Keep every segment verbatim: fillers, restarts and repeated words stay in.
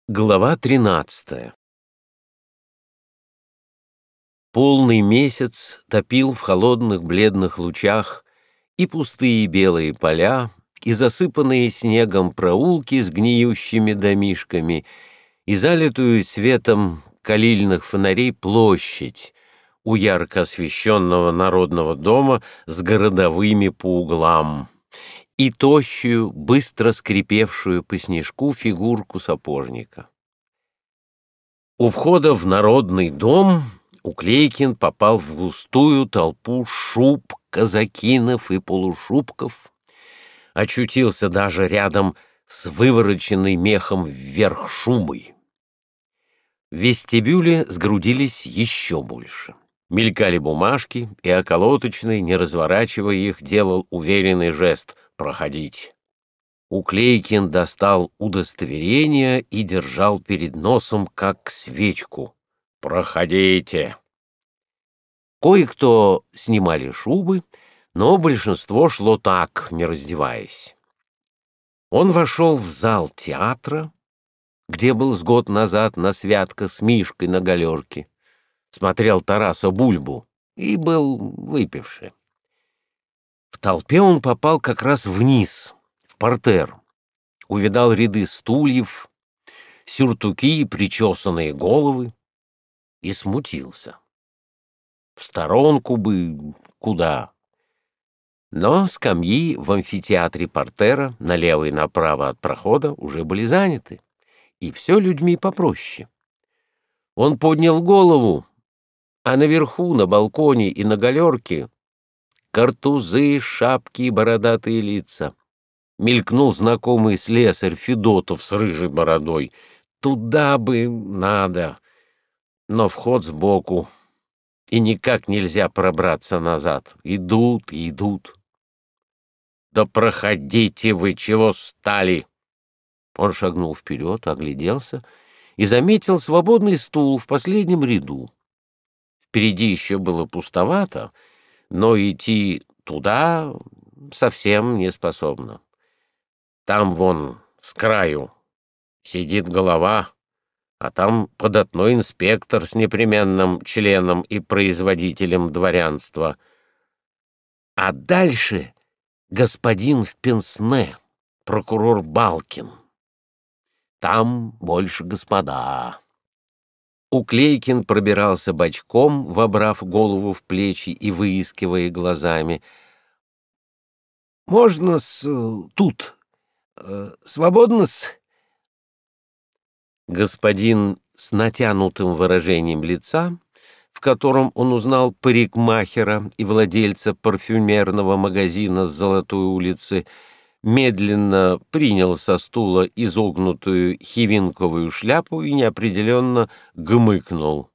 Глава тринадцатая. Полный месяц топил в холодных бледных лучах и пустые белые поля, и засыпанные снегом проулки с гниющими домишками, и залитую светом калильных фонарей площадь у ярко освещенного народного дома с городовыми по углам, и тощую, быстро скрипевшую по снежку фигурку сапожника. У входа в народный дом Уклейкин попал в густую толпу шуб, казакинов и полушубков, очутился даже рядом с вывороченной мехом вверх шубой. В вестибюле сгрудились еще больше. Мелькали бумажки, и околоточный, не разворачивая их, делал уверенный жест «Проходить». Уклейкин достал удостоверение и держал перед носом, как свечку. «Проходите!» Кое-кто снимали шубы, но большинство шло так, не раздеваясь. Он вошел в зал театра, где был с год назад на святках с Мишкой на галерке, смотрел Тараса Бульбу и был выпивший. В толпе он попал как раз вниз, в партер, увидал ряды стульев, сюртуки и причесанные головы и смутился. В сторонку бы куда. Но скамьи в амфитеатре партера налево и направо от прохода уже были заняты, и все людьми попроще. Он поднял голову, а наверху, на балконе и на галерке картузы, шапки и бородатые лица. Мелькнул знакомый слесарь Федотов с рыжей бородой. Туда бы надо, но вход сбоку, и никак нельзя пробраться назад. Идут и идут. «Да проходите вы, чего стали!» Он шагнул вперед, огляделся и заметил свободный стул в последнем ряду. Впереди еще было пустовато, но идти туда совсем не способно. Там вон с краю сидит голова, а там податной инспектор с непременным членом и производителем дворянства. А дальше господин в пенсне, прокурор Балкин. Там больше господа. Уклейкин пробирался бочком, вобрав голову в плечи и выискивая глазами. «Можно-с тут? Свободно-с?» Господин с натянутым выражением лица, в котором он узнал парикмахера и владельца парфюмерного магазина с Золотой улицы, медленно принял со стула изогнутую хивинковую шляпу и неопределенно гмыкнул.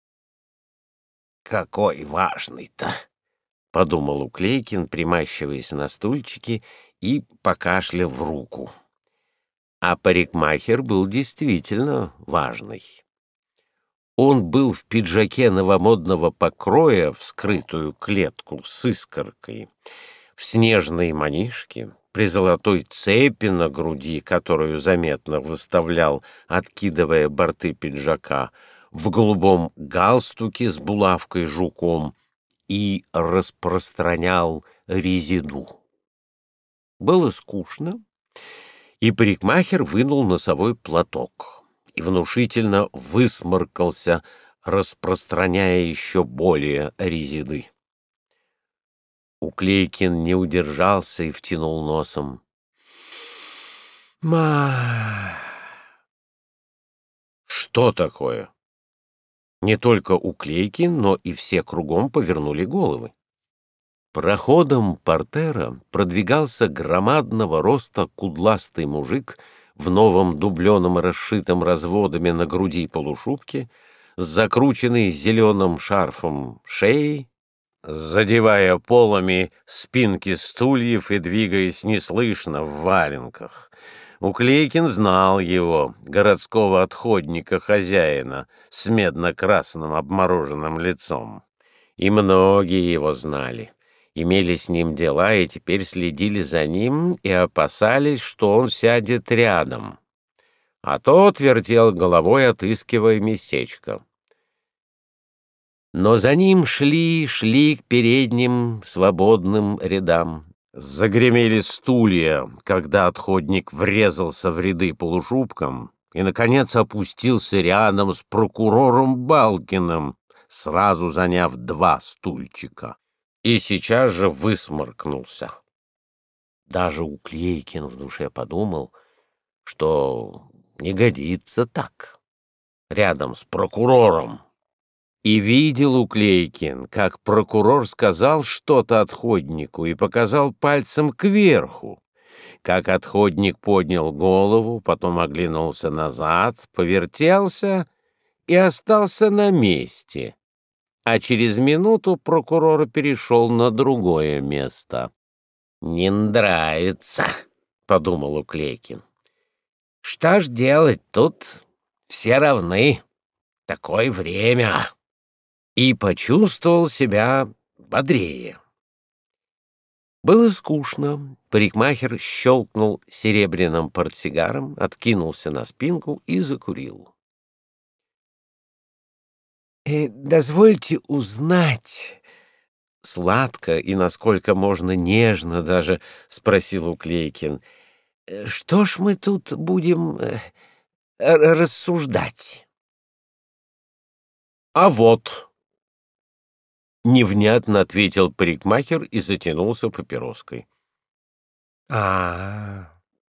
«Какой важный-то!» — подумал Уклейкин, примащиваясь на стульчике, и покашлял в руку. А парикмахер был действительно важный. Он был в пиджаке новомодного покроя в скрытую клетку с искоркой, в снежной манишке, при золотой цепи на груди, которую заметно выставлял, откидывая борты пиджака, в голубом галстуке с булавкой-жуком и распространял резиду. Было скучно, и парикмахер вынул носовой платок и внушительно высморкался, распространяя еще более резиды. Уклейкин не удержался и втянул носом. «Ма...» «Что такое?» Не только Уклейкин, но и все кругом повернули головы. Проходом партера продвигался громадного роста кудластый мужик в новом дубленом расшитом разводами на груди полушубке, с закрученной зеленым шарфом шеей, задевая полами спинки стульев и двигаясь неслышно в валенках. Уклейкин знал его, городского отходника-хозяина, с медно-красным обмороженным лицом. И многие его знали, имели с ним дела и теперь следили за ним и опасались, что он сядет рядом. а тот вертел головой, отыскивая местечко. Но за ним шли, шли к передним свободным рядам. Загремели стулья, когда отходник врезался в ряды полушубком и, наконец, опустился рядом с прокурором Балкиным, сразу заняв два стульчика, и сейчас же высморкнулся. Даже Уклейкин в душе подумал, что не годится так, рядом с прокурором. И видел Уклейкин, как прокурор сказал что-то отходнику и показал пальцем кверху, как отходник поднял голову, потом оглянулся назад, повертелся и остался на месте, а через минуту прокурор перешел на другое место. «Не нравится», — подумал Уклейкин. «Что ж делать, тут все равны, такое время». И почувствовал себя бодрее. Было скучно. Парикмахер щелкнул серебряным портсигаром, откинулся на спинку и закурил. «Э, «Дозвольте узнать...» — сладко и насколько можно нежно даже спросил Уклейкин. «Что ж мы тут будем э, рассуждать?» «А вот...» — невнятно ответил парикмахер и затянулся папироской. а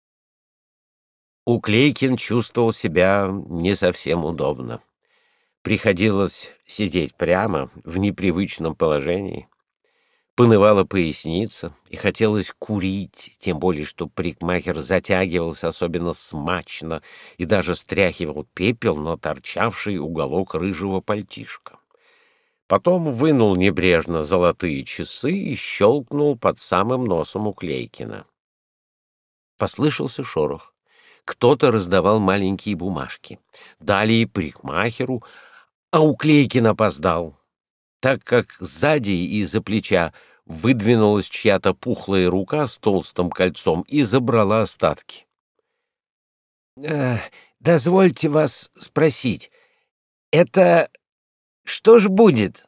Уклейкин чувствовал себя не совсем удобно. Приходилось сидеть прямо, в непривычном положении. Пынывала поясница, и хотелось курить, тем более что парикмахер затягивался особенно смачно и даже стряхивал пепел на торчавший уголок рыжего пальтишка. Потом вынул небрежно золотые часы и щелкнул под самым носом Уклейкина. Послышался шорох. Кто-то раздавал маленькие бумажки. Дали и парикмахеру, а Уклейкин опоздал, так как сзади и из-за плеча выдвинулась чья-то пухлая рука с толстым кольцом и забрала остатки. «Э, «Дозвольте вас спросить, это что ж будет?»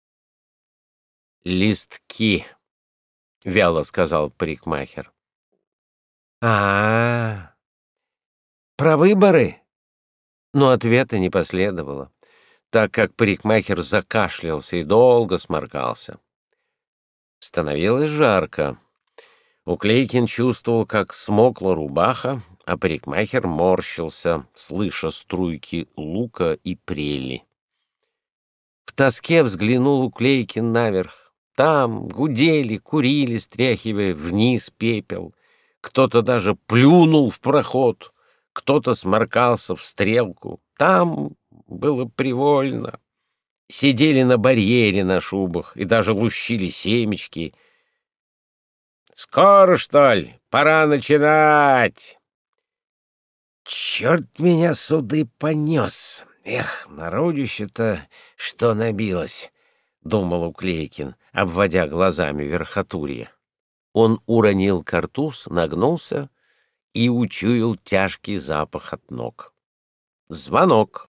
«Листки», — вяло сказал парикмахер. а, -а, -а Про выборы?» Но ответа не последовало, так как парикмахер закашлялся и долго сморкался. Становилось жарко. Уклейкин чувствовал, как смокла рубаха, а парикмахер морщился, слыша струйки лука и прели. В тоске взглянул Уклейкин наверх. Там гудели, курили, стряхивая вниз пепел. Кто-то даже плюнул в проход, кто-то сморкался в стрелку. Там было привольно. Сидели на барьере на шубах и даже лущили семечки. «Скоро, что ли? Пора начинать!» «Черт меня суды понес! Эх, народище-то что набилось!» — думал Уклейкин, обводя глазами верхотурье. Он уронил картуз, нагнулся и учуял тяжкий запах от ног. Звонок.